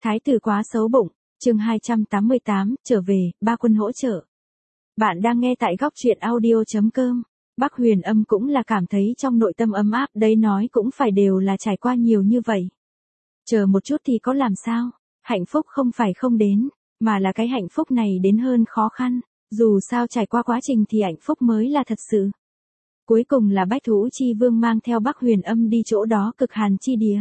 Thái tử quá xấu bụng, chương 288, trở về, ba quân hỗ trợ. Bạn đang nghe tại góc truyện audio.com. Bác Huyền Âm cũng là cảm thấy trong nội tâm ấm áp đấy, nói cũng phải đều là trải qua nhiều như vậy. Chờ một chút thì có làm sao, hạnh phúc không phải không đến, mà là cái hạnh phúc này đến hơn khó khăn, dù sao trải qua quá trình thì hạnh phúc mới là thật sự. Cuối cùng là Bách Thú Chi Vương mang theo Bác Huyền Âm đi chỗ đó cực hàn chi địa.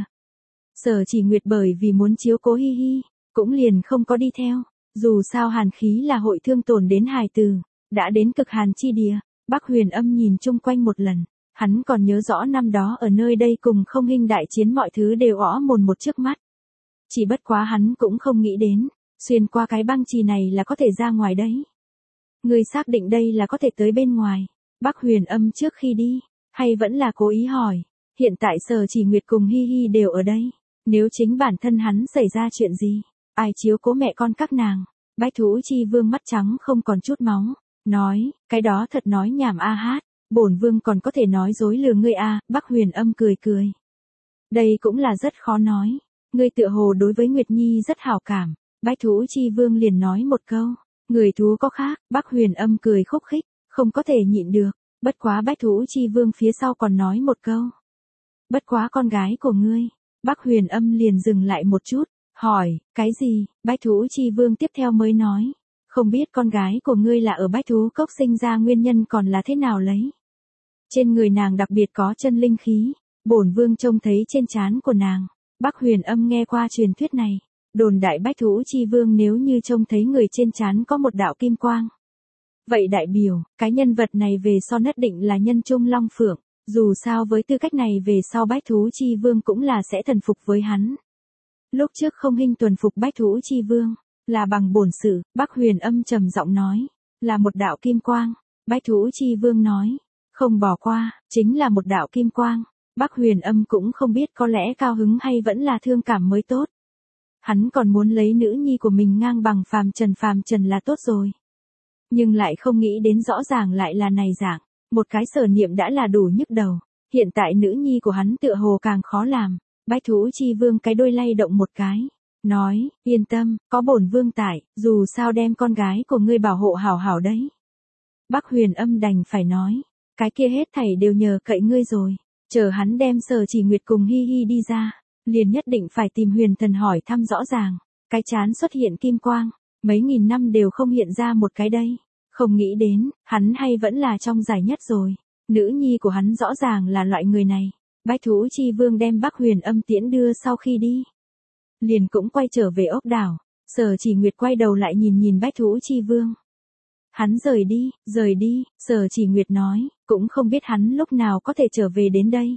Sở Chỉ Nguyệt bởi vì muốn chiếu cố Hi Hi, cũng liền không có đi theo, dù sao hàn khí là hội thương tổn đến hài tử, đã đến cực hàn chi địa. Bác Huyền Âm nhìn chung quanh một lần, hắn còn nhớ rõ năm đó ở nơi đây cùng Không Hinh đại chiến mọi thứ đều rõ mồn một trước mắt. Chỉ bất quá hắn cũng không nghĩ đến, xuyên qua cái băng chì này là có thể ra ngoài đấy. Người xác định đây là có thể tới bên ngoài. Bác Huyền Âm trước khi đi, hay vẫn là cố ý hỏi, hiện tại Sở Chỉ Nguyệt cùng Hi Hi đều ở đây, nếu chính bản thân hắn xảy ra chuyện gì, ai chiếu cố mẹ con các nàng? Bách Thú Chi Vương mắt trắng không còn chút máu, nói, cái đó thật nói nhảm a hát, bổn vương còn có thể nói dối lừa ngươi a. Bác Huyền Âm cười cười. Đây cũng là rất khó nói, ngươi tựa hồ đối với Nguyệt Nhi rất hảo cảm. Bách Thú Chi Vương liền nói một câu, người thú có khác. Bác Huyền Âm cười khúc khích, không có thể nhịn được, bất quá Bách Thú Chi Vương phía sau còn nói một câu. Bất quá con gái của ngươi. Bác Huyền Âm liền dừng lại một chút, hỏi, cái gì? Bách Thú Chi Vương tiếp theo mới nói, không biết con gái của ngươi là ở Bách Thú Cốc sinh ra nguyên nhân còn là thế nào lấy. Trên người nàng đặc biệt có chân linh khí, bổn vương trông thấy trên trán của nàng. Bác Huyền Âm nghe qua truyền thuyết này, đồn đại Bách Thú Chi Vương nếu như trông thấy người trên trán có một đạo kim quang. Vậy đại biểu, cái nhân vật này về sau nhất định là nhân trung long phượng. Dù sao với tư cách này về sau Bách Thú Chi Vương cũng là sẽ thần phục với hắn. Lúc trước Không Hinh tuần phục Bách Thú Chi Vương, là bằng bổn sự. Bác Huyền Âm trầm giọng nói, là một đạo kim quang. Bách Thú Chi Vương nói, không bỏ qua, chính là một đạo kim quang. Bác Huyền Âm cũng không biết có lẽ cao hứng hay vẫn là thương cảm mới tốt. Hắn còn muốn lấy nữ nhi của mình ngang bằng phàm trần là tốt rồi. Nhưng lại không nghĩ đến rõ ràng lại là này dạng. Một cái sở niệm đã là đủ nhức đầu, hiện tại nữ nhi của hắn tựa hồ càng khó làm. Bách Thú Chi Vương cái đuôi lay động một cái, nói, yên tâm, có bổn vương tại, dù sao đem con gái của ngươi bảo hộ hảo hảo đấy. Bác Huyền Âm đành phải nói, cái kia hết thảy đều nhờ cậy ngươi rồi, chờ hắn đem Sở Chỉ Nguyệt cùng Hi Hi đi ra, liền nhất định phải tìm Huyền Thần hỏi thăm rõ ràng, cái chán xuất hiện kim quang, mấy nghìn năm đều không hiện ra một cái đây. Không nghĩ đến, hắn hay vẫn là trong giải nhất rồi. Nữ nhi của hắn rõ ràng là loại người này. Bách Thú Chi Vương đem Bác Huyền Âm tiễn đưa sau khi đi, liền cũng quay trở về ốc đảo. Sở Chỉ Nguyệt quay đầu lại nhìn Bách Thú Chi Vương. Hắn rời đi, Sở Chỉ Nguyệt nói, cũng không biết hắn lúc nào có thể trở về đến đây.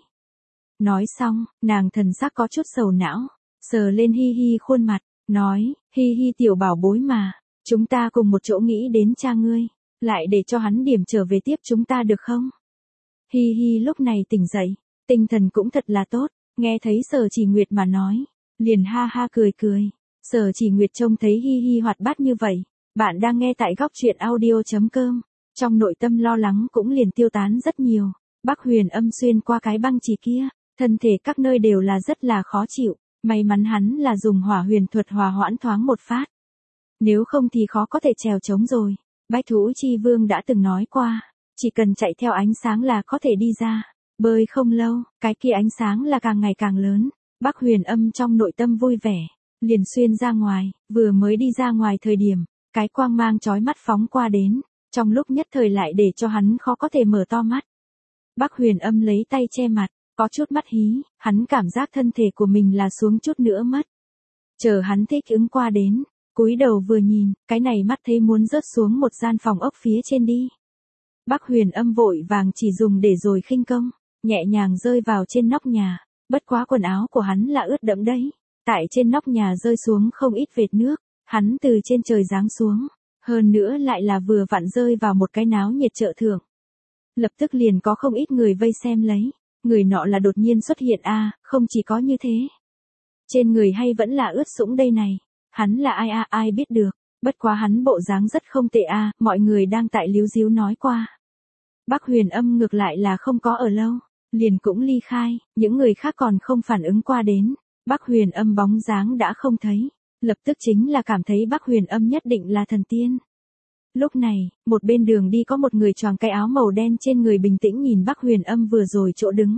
Nói xong, nàng thần sắc có chút sầu não, sờ lên Hi Hi khuôn mặt, nói, Hi Hi tiểu bảo bối mà. Chúng ta cùng một chỗ nghĩ đến cha ngươi, lại để cho hắn điểm trở về tiếp chúng ta được không? Hi Hi lúc này tỉnh dậy, tinh thần cũng thật là tốt, nghe thấy Sở Chỉ Nguyệt mà nói, liền ha ha cười cười. Sở Chỉ Nguyệt trông thấy Hi Hi hoạt bát như vậy, bạn đang nghe tại góc truyện audio.com, trong nội tâm lo lắng cũng liền tiêu tán rất nhiều. Bác Huyền Âm xuyên qua cái băng chì kia, thân thể các nơi đều là rất là khó chịu, may mắn hắn là dùng hỏa huyền thuật hòa hoãn thoáng một phát. Nếu không thì khó có thể trèo trống rồi. Bách Thú Chi Vương đã từng nói qua, chỉ cần chạy theo ánh sáng là có thể đi ra. Bơi không lâu, cái kia ánh sáng là càng ngày càng lớn. Bác Huyền Âm trong nội tâm vui vẻ, liền xuyên ra ngoài, vừa mới đi ra ngoài thời điểm, cái quang mang chói mắt phóng qua đến, trong lúc nhất thời lại để cho hắn khó có thể mở to mắt. Bác Huyền Âm lấy tay che mặt, có chút mắt hí, hắn cảm giác thân thể của mình là xuống chút nữa mất. Chờ hắn thích ứng qua đến, cúi đầu vừa nhìn, cái này mắt thấy muốn rớt xuống một gian phòng ốc phía trên đi. Bác Huyền Âm vội vàng chỉ dùng để rồi khinh công, nhẹ nhàng rơi vào trên nóc nhà, bất quá quần áo của hắn là ướt đẫm đấy. Tại trên nóc nhà rơi xuống không ít vệt nước, hắn từ trên trời giáng xuống, hơn nữa lại là vừa vặn rơi vào một cái náo nhiệt chợ thượng. Lập tức liền có không ít người vây xem lấy, người nọ là đột nhiên xuất hiện không chỉ có như thế. Trên người hay vẫn là ướt sũng đây này. Hắn là ai ai biết được, bất quá hắn bộ dáng rất không tệ mọi người đang tại líu díu nói qua. Bác Huyền Âm ngược lại là không có ở lâu, liền cũng ly khai, những người khác còn không phản ứng qua đến. Bác Huyền Âm bóng dáng đã không thấy, lập tức chính là cảm thấy Bắc Huyền Âm nhất định là thần tiên. Lúc này, một bên đường đi có một người choàng cái áo màu đen trên người bình tĩnh nhìn Bắc Huyền Âm vừa rồi chỗ đứng.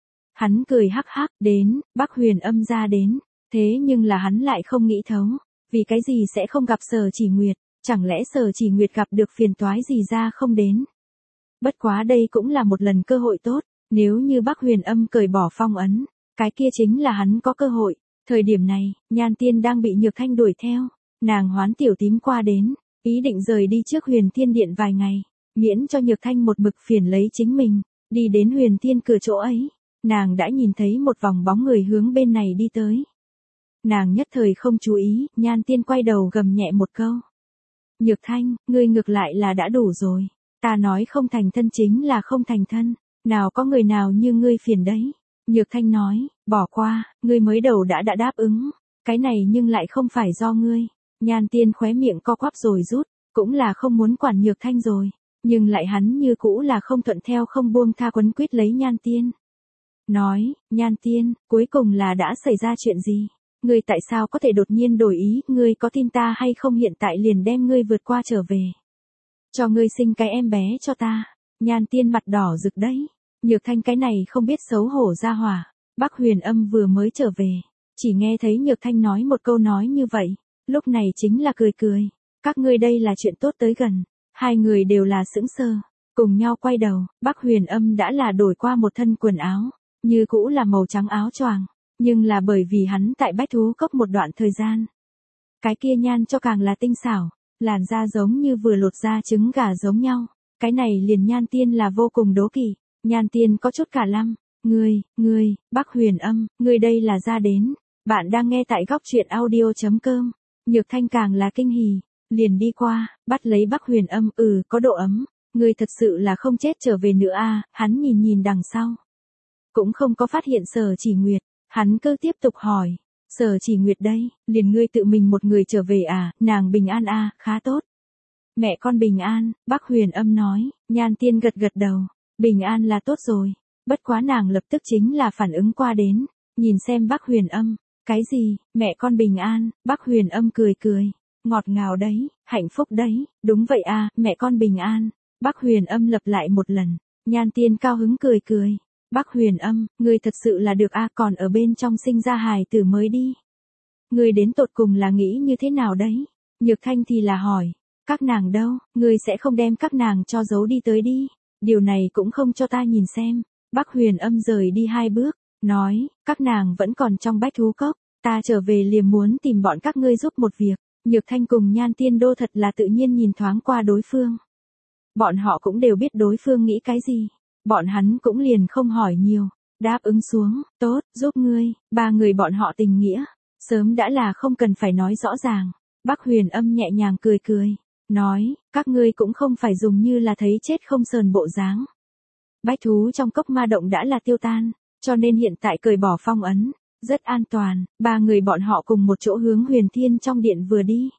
Hắn cười hắc hắc, đến, Bắc Huyền Âm ra đến, thế nhưng là hắn lại không nghĩ thấu, vì cái gì sẽ không gặp Sở Chỉ Nguyệt, chẳng lẽ Sở Chỉ Nguyệt gặp được phiền toái gì ra không đến. Bất quá đây cũng là một lần cơ hội tốt, nếu như Bắc Huyền Âm cởi bỏ phong ấn, cái kia chính là hắn có cơ hội. Thời điểm này, Nhan Tiên đang bị Nhược Thanh đuổi theo, nàng hoán tiểu tím qua đến, ý định rời đi trước Huyền Thiên Điện vài ngày, miễn cho Nhược Thanh một mực phiền lấy chính mình, đi đến Huyền Thiên cửa chỗ ấy, nàng đã nhìn thấy một vòng bóng người hướng bên này đi tới. Nàng nhất thời không chú ý, Nhan Tiên quay đầu gầm nhẹ một câu. Nhược Thanh, ngươi ngược lại là đã đủ rồi, ta nói không thành thân chính là không thành thân, nào có người nào như ngươi phiền đấy. Nhược Thanh nói, bỏ qua, ngươi mới đầu đã đáp ứng, cái này nhưng lại không phải do ngươi. Nhan Tiên khóe miệng co quắp rồi rút, cũng là không muốn quản Nhược Thanh rồi, nhưng lại hắn như cũ là không thuận theo không buông tha quấn quýt lấy Nhan Tiên. Nói, Nhan Tiên, cuối cùng là đã xảy ra chuyện gì? Ngươi tại sao có thể đột nhiên đổi ý, ngươi có tin ta hay không hiện tại liền đem ngươi vượt qua trở về. Cho ngươi sinh cái em bé cho ta. Nhan Tiên mặt đỏ rực đấy. Nhược Thanh cái này không biết xấu hổ ra hỏa. Bắc Huyền Âm vừa mới trở về, chỉ nghe thấy Nhược Thanh nói một câu nói như vậy, lúc này chính là cười cười. Các ngươi đây là chuyện tốt tới gần. Hai người đều là sững sờ, cùng nhau quay đầu, Bắc Huyền Âm đã là đổi qua một thân quần áo, như cũ là màu trắng áo choàng, nhưng là bởi vì hắn tại Bách Thú Cốc một đoạn thời gian. Cái kia nhan cho càng là tinh xảo, làn da giống như vừa lột ra trứng gà giống nhau, cái này liền Nhan Tiên là vô cùng đố kỵ. Nhan Tiên có chút cả lăm, ngươi, Bắc Huyền Âm, ngươi đây là ra đến, bạn đang nghe tại góc truyện audio.com, Nhược Thanh càng là kinh hỉ, liền đi qua, bắt lấy Bắc Huyền Âm, có độ ấm, ngươi thật sự là không chết trở về nữa à, hắn nhìn đằng sau. Cũng không có phát hiện Sở Chỉ Nguyệt, hắn cứ tiếp tục hỏi, Sở Chỉ Nguyệt đây, liền ngươi tự mình một người trở về à, nàng bình an à, khá tốt. Mẹ con bình an, Bắc Huyền Âm nói, Nhan Tiên gật đầu, bình an là tốt rồi, bất quá nàng lập tức chính là phản ứng qua đến, nhìn xem Bắc Huyền Âm, cái gì, mẹ con bình an, Bắc Huyền Âm cười, ngọt ngào đấy, hạnh phúc đấy, đúng vậy à, mẹ con bình an, Bắc Huyền Âm lặp lại một lần, Nhan Tiên cao hứng cười. Bắc Huyền Âm, ngươi thật sự là được a, còn ở bên trong sinh ra hài tử mới đi. Ngươi đến tột cùng là nghĩ như thế nào đấy? Nhược Thanh thì là hỏi, các nàng đâu, ngươi sẽ không đem các nàng cho giấu đi tới đi, điều này cũng không cho ta nhìn xem. Bắc Huyền Âm rời đi 2 bước, nói, các nàng vẫn còn trong Bách Thú Cốc, ta trở về liền muốn tìm bọn các ngươi giúp một việc. Nhược Thanh cùng Nhan Tiên Đô thật là tự nhiên nhìn thoáng qua đối phương. Bọn họ cũng đều biết đối phương nghĩ cái gì. Bọn hắn cũng liền không hỏi nhiều, đáp ứng xuống, tốt, giúp ngươi, 3 người bọn họ tình nghĩa, sớm đã là không cần phải nói rõ ràng. Bắc Huyền Âm nhẹ nhàng cười, nói, các ngươi cũng không phải dùng như là thấy chết không sờn bộ dáng. Bách thú trong cốc ma động đã là tiêu tan, cho nên hiện tại cởi bỏ phong ấn, rất an toàn. 3 người bọn họ cùng một chỗ hướng Huyền Thiên trong điện vừa đi.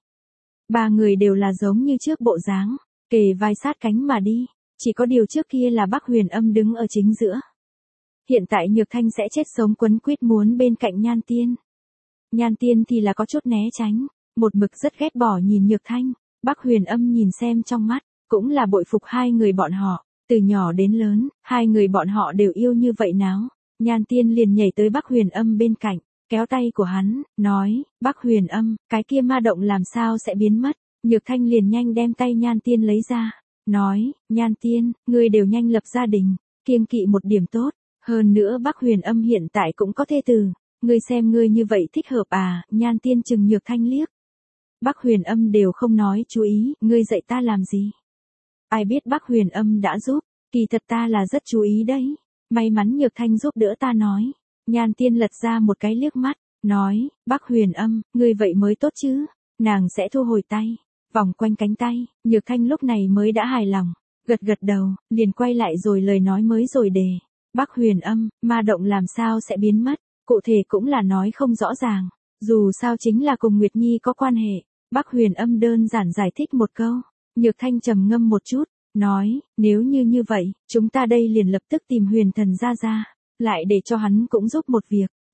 3 người đều là giống như trước bộ dáng, kề vai sát cánh mà đi. Chỉ có điều trước kia là Bắc Huyền Âm đứng ở chính giữa. Hiện tại Nhược Thanh sẽ chết sống quấn quýt muốn bên cạnh Nhan Tiên. Nhan Tiên thì là có chút né tránh, một mực rất ghét bỏ nhìn Nhược Thanh. Bắc Huyền Âm nhìn xem trong mắt, cũng là bội phục 2 người bọn họ, từ nhỏ đến lớn, 2 người bọn họ đều yêu như vậy náo. Nhan Tiên liền nhảy tới Bắc Huyền Âm bên cạnh, kéo tay của hắn, nói, Bắc Huyền Âm, cái kia ma động làm sao sẽ biến mất. Nhược Thanh liền nhanh đem tay Nhan Tiên lấy ra. Nói, Nhan Tiên, ngươi đều nhanh lập gia đình, kiêng kỵ một điểm tốt, hơn nữa Bắc Huyền Âm hiện tại cũng có thê tử, ngươi xem ngươi như vậy thích hợp à, Nhan Tiên chừng Nhược Thanh liếc. Bắc Huyền Âm đều không nói chú ý, ngươi dạy ta làm gì? Ai biết Bắc Huyền Âm đã giúp, kỳ thật ta là rất chú ý đấy, may mắn Nhược Thanh giúp đỡ ta nói. Nhan Tiên lật ra một cái liếc mắt, nói, Bắc Huyền Âm, ngươi vậy mới tốt chứ, nàng sẽ thu hồi tay. Vòng quanh cánh tay, Nhược Thanh lúc này mới đã hài lòng, gật đầu, liền quay lại rồi lời nói mới rồi đề. Bắc Huyền Âm, ma động làm sao sẽ biến mất, cụ thể cũng là nói không rõ ràng, dù sao chính là cùng Nguyệt Nhi có quan hệ. Bắc Huyền Âm đơn giản giải thích một câu, Nhược Thanh trầm ngâm một chút, nói, nếu như vậy, chúng ta đây liền lập tức tìm Huyền Thần ra, lại để cho hắn cũng giúp một việc,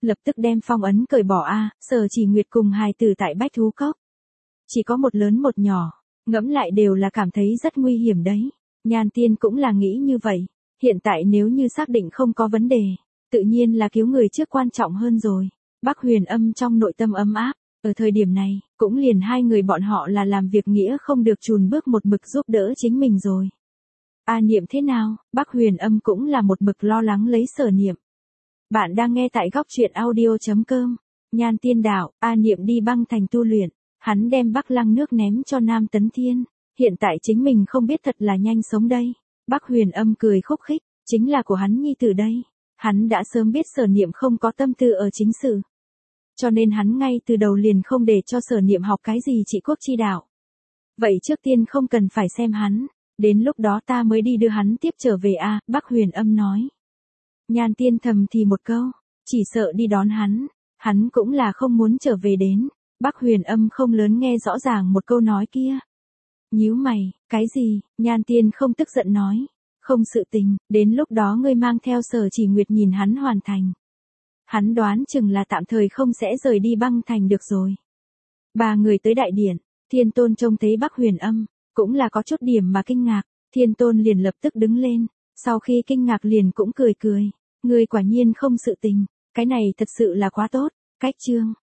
lập tức đem phong ấn cởi bỏ Sở Chỉ Nguyệt cùng hài tử tại Bách Thú Cốc. Chỉ có một lớn một nhỏ, ngẫm lại đều là cảm thấy rất nguy hiểm đấy. Nhan Tiên cũng là nghĩ như vậy, hiện tại nếu như xác định không có vấn đề, tự nhiên là cứu người trước quan trọng hơn rồi. Bắc Huyền Âm trong nội tâm ấm áp, ở thời điểm này, cũng liền hai người bọn họ là làm việc nghĩa không được chùn bước một mực giúp đỡ chính mình rồi. A Niệm thế nào? Bắc Huyền Âm cũng là một mực lo lắng lấy Sở Niệm. Bạn đang nghe tại góc truyện audio.com. Nhan Tiên đạo, A Niệm đi băng thành tu luyện, hắn đem Bắc Lăng nước ném cho Nam Tấn Thiên, hiện tại chính mình không biết thật là nhanh sống đây. Bắc Huyền Âm cười khúc khích, chính là của hắn nhi tử đây. Hắn đã sớm biết Sở Niệm không có tâm tư ở chính sự, cho nên hắn ngay từ đầu liền không để cho Sở Niệm học cái gì trị quốc chi đạo. Vậy trước tiên không cần phải xem hắn, đến lúc đó ta mới đi đưa hắn tiếp trở về Bắc Huyền Âm nói. Nhan Tiên thầm thì một câu, chỉ sợ đi đón hắn cũng là không muốn trở về đến. Bắc Huyền Âm không lớn nghe rõ ràng một câu nói kia. Nhíu mày, cái gì? Nhan Tiên không tức giận nói. Không sự tình, đến lúc đó ngươi mang theo Sở Chỉ Nguyệt nhìn hắn hoàn thành. Hắn đoán chừng là tạm thời không sẽ rời đi băng thành được rồi. Ba người tới đại điện, Thiên Tôn trông thấy Bắc Huyền Âm, cũng là có chút điểm mà kinh ngạc. Thiên Tôn liền lập tức đứng lên, sau khi kinh ngạc liền cũng cười cười. Ngươi quả nhiên không sự tình, cái này thật sự là quá tốt. Cách chương